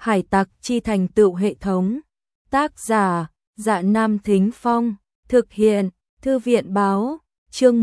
Hải tặc chi thành tựu hệ thống. Tác giả, Dạ Nam Thính Phong. Thực hiện, Thư viện báo. Chương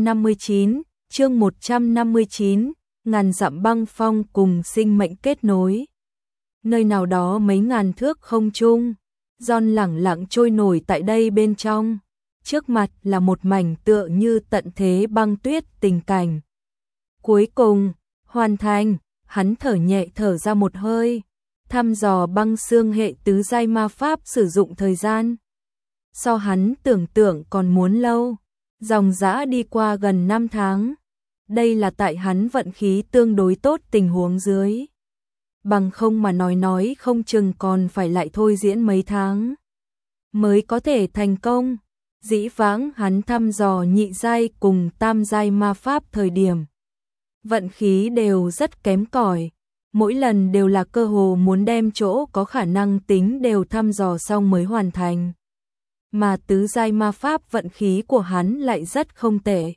159, ngàn dặm băng phong cùng sinh mệnh kết nối. Nơi nào đó mấy ngàn thước không trung, John lẳng lặng trôi nổi tại đây bên trong. Trước mặt là một mảnh tựa như tận thế băng tuyết tình cảnh. Cuối cùng, hoàn thành, hắn thở nhẹ thở ra một hơi, thăm dò băng xương hệ tứ giai ma pháp sử dụng thời gian. So hắn tưởng tượng còn muốn lâu, dòng dã đi qua gần 5 tháng. Đây là tại hắn vận khí tương đối tốt tình huống dưới. Bằng không mà nói không chừng còn phải lại thôi diễn mấy tháng mới có thể thành công. Dĩ vãng hắn thăm dò nhị giai cùng tam giai ma pháp thời điểm, vận khí đều rất kém cỏi, mỗi lần đều là cơ hồ muốn đem chỗ có khả năng tính đều thăm dò xong mới hoàn thành. Mà tứ giai ma pháp vận khí của hắn lại rất không tệ.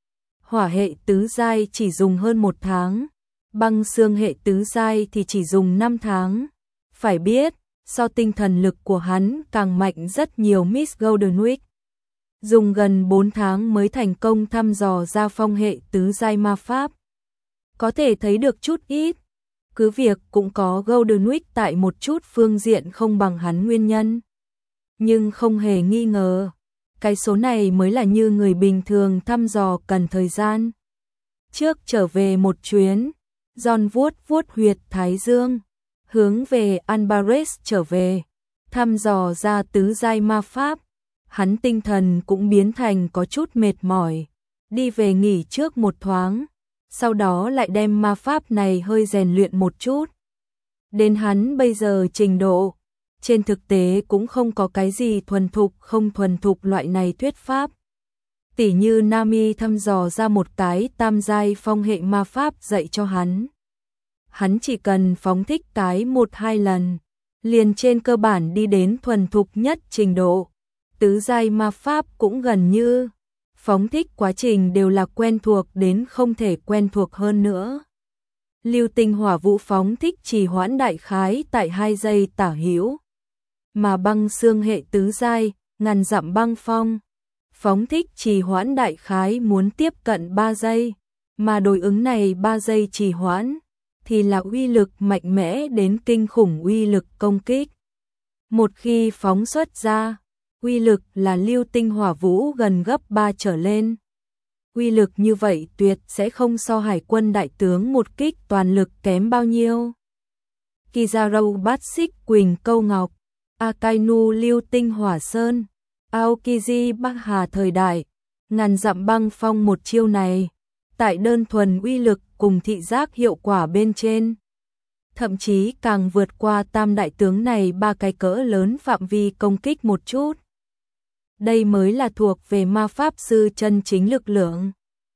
Hỏa hệ tứ giai chỉ dùng hơn 1 tháng, băng xương hệ tứ giai thì chỉ dùng 5 tháng. Phải biết, so tinh thần lực của hắn càng mạnh rất nhiều. Miss Goldenwick dùng gần 4 tháng mới thành công thăm dò ra phong hệ tứ giai ma pháp. Có thể thấy được chút ít, cứ việc cũng có Goldenwick tại một chút phương diện không bằng hắn nguyên nhân. Nhưng không hề nghi ngờ, cái số này mới là như người bình thường thăm dò cần thời gian. Trước trở về một chuyến, John vuốt huyệt thái dương, hướng về Albares trở về, thăm dò ra tứ giai ma pháp. Hắn tinh thần cũng biến thành có chút mệt mỏi, đi về nghỉ trước một thoáng, sau đó lại đem ma pháp này hơi rèn luyện một chút. Đến hắn bây giờ trình độ, trên thực tế cũng không có cái gì thuần thục không thuần thục loại này thuyết pháp. Tỉ như Nami thăm dò ra một cái tam giai phong hệ ma pháp dạy cho hắn. Hắn chỉ cần phóng thích cái 1-2 lần, liền trên cơ bản đi đến thuần thục nhất trình độ. Tứ giai ma pháp cũng gần như, phóng thích quá trình đều là quen thuộc đến không thể quen thuộc hơn nữa. Lưu tinh hỏa vũ phóng thích trì hoãn đại khái tại 2 giây tả hữu. Mà băng xương hệ tứ giai, ngàn dặm băng phong, phóng thích trì hoãn đại khái muốn tiếp cận 3 giây, mà đối ứng này 3 giây trì hoãn, thì là uy lực mạnh mẽ đến kinh khủng uy lực công kích. Một khi phóng xuất ra, uy lực là lưu tinh hỏa vũ gần gấp 3 trở lên. Uy lực như vậy tuyệt sẽ không so hải quân đại tướng một kích toàn lực kém bao nhiêu. Kizaru bát xích quỳnh câu ngọc, Akainu lưu tinh hỏa sơn, Aokiji bắc hà thời đại, ngàn dặm băng phong một chiêu này, tại đơn thuần uy lực cùng thị giác hiệu quả bên trên, thậm chí càng vượt qua tam đại tướng này 3 cái cỡ lớn phạm vi công kích một chút. Đây mới là thuộc về ma pháp sư chân chính lực lượng.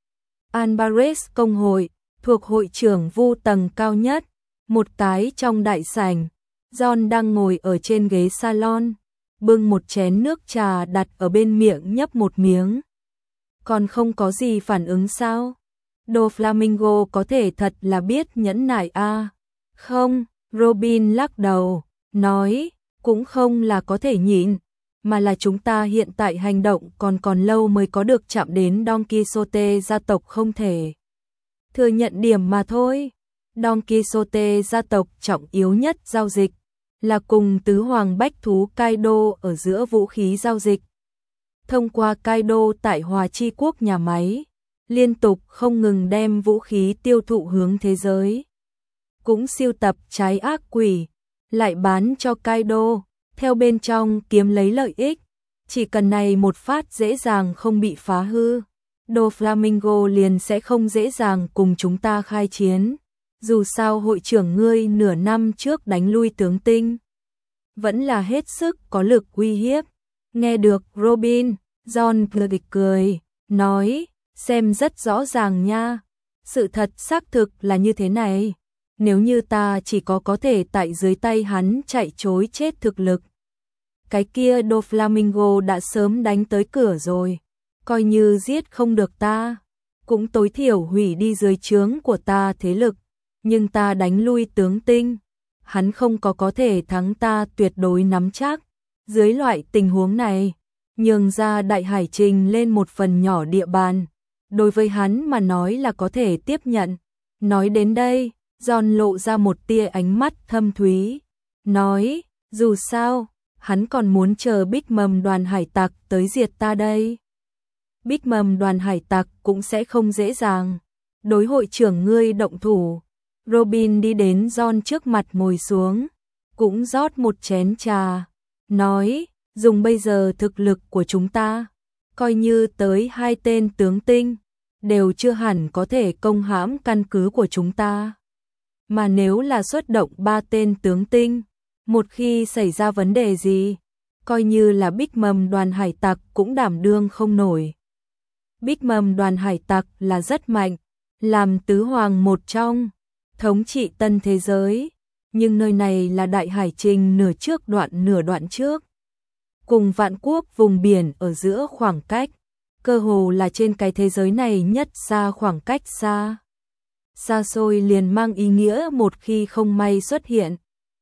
Albares công hội, thuộc hội trưởng vu tầng cao nhất, một cái trong đại sảnh, John đang ngồi ở trên ghế salon, bưng một chén nước trà đặt ở bên miệng nhấp một miếng. Còn không có gì phản ứng sao? Doflamingo có thể thật là biết nhẫn nại a. Không, Robin lắc đầu, nói, cũng không là có thể nhịn, mà là chúng ta hiện tại hành động còn lâu mới có được chạm đến Don Quixote gia tộc không thể thừa nhận điểm mà thôi. Don Quixote gia tộc trọng yếu nhất giao dịch là cùng tứ hoàng bách thú Kaido ở giữa vũ khí giao dịch. Thông qua Kaido tại Hòa Chi Quốc nhà máy, liên tục không ngừng đem vũ khí tiêu thụ hướng thế giới. Cũng sưu tập trái ác quỷ, lại bán cho Kaido, theo bên trong kiếm lấy lợi ích. Chỉ cần này một phát dễ dàng không bị phá hư, Doflamingo liền sẽ không dễ dàng cùng chúng ta khai chiến. Dù sao hội trưởng ngươi nửa năm trước đánh lui tướng tinh, vẫn là hết sức có lực uy hiếp. Nghe được Robin, John cười, nói, xem rất rõ ràng nha. Sự thật xác thực là như thế này. Nếu như ta chỉ có thể tại dưới tay hắn chạy trối chết thực lực, cái kia Doflamingo đã sớm đánh tới cửa rồi. Coi như giết không được ta, cũng tối thiểu hủy đi dưới trướng của ta thế lực. Nhưng ta đánh lui tướng tinh, hắn không có thể thắng ta tuyệt đối nắm chắc. Dưới loại tình huống này, nhường ra Đại Hải Trình lên một phần nhỏ địa bàn, đối với hắn mà nói là có thể tiếp nhận. Nói đến đây, John lộ ra một tia ánh mắt thâm thúy, nói, dù sao, hắn còn muốn chờ Big Mầm đoàn hải tặc tới diệt ta đây. Big Mầm đoàn hải tặc cũng sẽ không dễ dàng đối hội trưởng ngươi động thủ. Robin đi đến John trước mặt ngồi xuống, cũng rót một chén trà, nói, dùng bây giờ thực lực của chúng ta, coi như tới 2 tên tướng tinh, đều chưa hẳn có thể công hãm căn cứ của chúng ta. Mà nếu là xuất động 3 tên tướng tinh, một khi xảy ra vấn đề gì, coi như là Big Mầm đoàn hải tặc cũng đảm đương không nổi. Big Mầm đoàn hải tặc là rất mạnh, làm tứ hoàng một trong, thống trị tân thế giới, nhưng nơi này là Đại Hải Trình nửa trước nửa đoạn trước. Cùng vạn quốc vùng biển ở giữa khoảng cách, cơ hồ là trên cái thế giới này nhất xa khoảng cách xa. Xa xôi liền mang ý nghĩa một khi không may xuất hiện,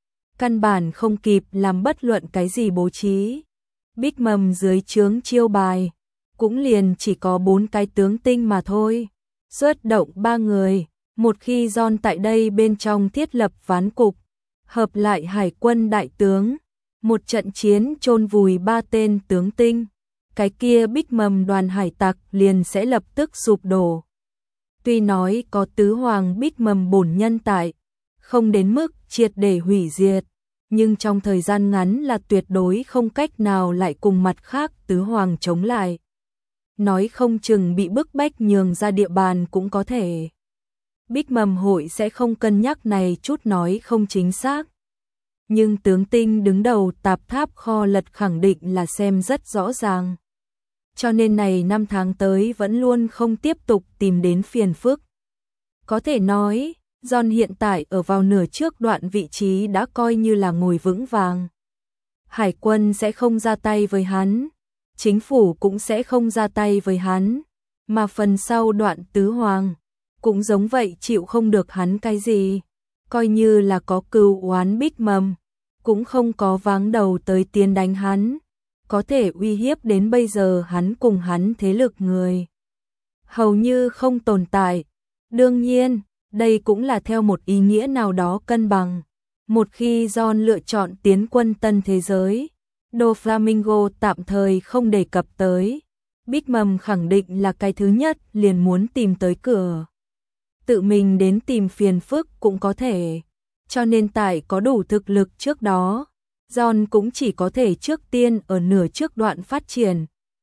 căn bản không kịp làm bất luận cái gì bố trí. Big Mầm dưới trướng chiêu bài, cũng liền chỉ có 4 cái tướng tinh mà thôi. Xuất động 3 người, một khi John tại đây bên trong thiết lập ván cục, hợp lại hải quân đại tướng, một trận chiến chôn vùi 3 tên tướng tinh, cái kia Big Mầm đoàn hải tặc liền sẽ lập tức sụp đổ. Tuy nói có tứ hoàng Big Mầm bổn nhân tại, không đến mức triệt để hủy diệt, nhưng trong thời gian ngắn là tuyệt đối không cách nào lại cùng mặt khác tứ hoàng chống lại. Nói không chừng bị bức bách nhường ra địa bàn cũng có thể. Big Mầm hội sẽ không cân nhắc này chút nói không chính xác. Nhưng tướng tinh đứng đầu tạp tháp kho lật khẳng định là xem rất rõ ràng. Cho nên này 5 tháng tới vẫn luôn không tiếp tục tìm đến phiền phức. Có thể nói, John hiện tại ở vào nửa trước đoạn vị trí đã coi như là ngồi vững vàng. Hải quân sẽ không ra tay với hắn, chính phủ cũng sẽ không ra tay với hắn, mà phần sau đoạn tứ hoàng cũng giống vậy chịu không được hắn cái gì. Coi như là có cừu oán Big Mầm, cũng không có váng đầu tới tiến đánh hắn, có thể uy hiếp đến bây giờ hắn cùng hắn thế lực người. Hầu như không tồn tại. Đương nhiên, đây cũng là theo một ý nghĩa nào đó cân bằng. Một khi John lựa chọn tiến quân tân thế giới, Doflamingo tạm thời không đề cập tới. Big Mầm khẳng định là cái thứ nhất liền muốn tìm tới cửa. Tự mình đến tìm phiền phức cũng có thể. Cho nên tại có đủ thực lực trước đó, John cũng chỉ có thể trước tiên ở nửa trước đoạn phát triển.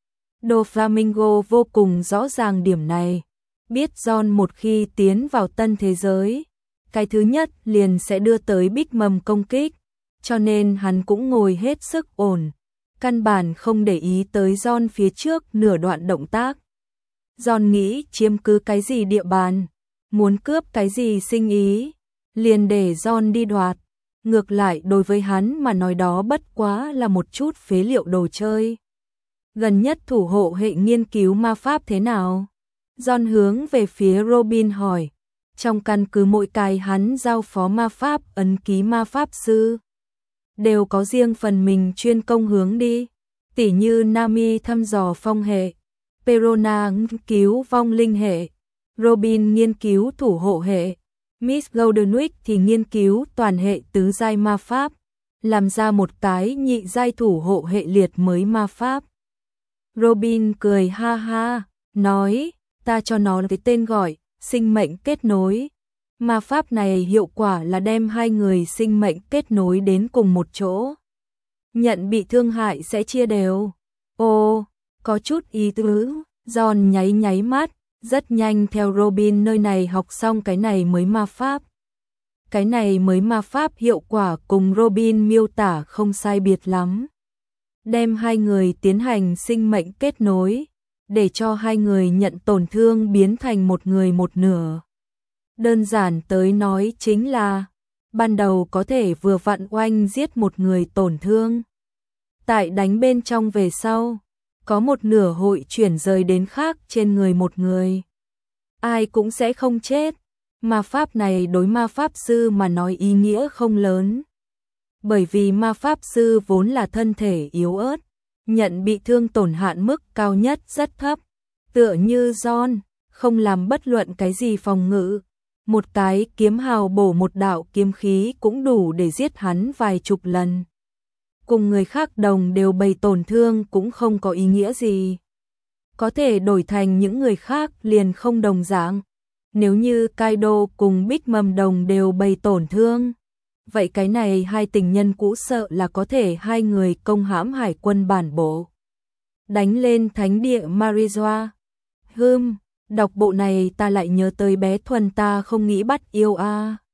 Doflamingo vô cùng rõ ràng điểm này. Biết John một khi tiến vào tân thế giới, cái thứ nhất liền sẽ đưa tới Big Mầm công kích, cho nên hắn cũng ngồi hết sức ổn, căn bản không để ý tới John phía trước nửa đoạn động tác. John nghĩ chiếm cứ cái gì địa bàn, muốn cướp cái gì sinh ý, liền để John đi đoạt. Ngược lại đối với hắn mà nói đó bất quá là một chút phế liệu đồ chơi. Gần nhất thủ hộ hệ nghiên cứu ma pháp thế nào? John hướng về phía Robin hỏi. Trong căn cứ mỗi cái hắn giao phó ma pháp ấn ký ma pháp sư, đều có riêng phần mình chuyên công hướng đi. Tỉ như Nami thăm dò phong hệ, Perona nghiên cứu vong linh hệ, Robin nghiên cứu thủ hộ hệ, Miss Goldenwick thì nghiên cứu toàn hệ tứ giai ma pháp, làm ra một cái nhị giai thủ hộ hệ liệt mới ma pháp. Robin cười ha ha, nói, ta cho nó cái tên gọi, sinh mệnh kết nối. Ma pháp này hiệu quả là đem 2 người sinh mệnh kết nối đến cùng một chỗ. Nhận bị thương hại sẽ chia đều. Ồ, có chút ý tứ. John nháy mắt, rất nhanh theo Robin nơi này học xong cái này mới ma pháp. Cái này mới ma pháp hiệu quả cùng Robin miêu tả không sai biệt lắm. Đem 2 người tiến hành sinh mệnh kết nối, để cho 2 người nhận tổn thương biến thành một người một nửa. Đơn giản tới nói chính là, ban đầu có thể vừa vặn oanh giết một người tổn thương. Tại đánh bên trong về sau, có một nửa hội chuyển rời đến khác trên người một người. Ai cũng sẽ không chết, Ma pháp này đối ma pháp sư mà nói ý nghĩa không lớn. Bởi vì ma pháp sư vốn là thân thể yếu ớt, nhận bị thương tổn hạn mức cao nhất rất thấp. Tựa như John, không làm bất luận cái gì phòng ngự. Một cái kiếm hào bổ một đạo kiếm khí cũng đủ để giết hắn vài chục lần. Cùng người khác đồng đều bày tổn thương cũng không có ý nghĩa gì. Có thể đổi thành những người khác liền không đồng dạng. Nếu như Kaido cùng Big Mom đồng đều bày tổn thương, vậy cái này hai tình nhân cũ sợ là có thể hai người công hãm hải quân bản bộ. Đánh lên thánh địa Marijoa. Đọc bộ này ta lại nhớ tới bé Thuần ta không nghĩ bắt yêu a.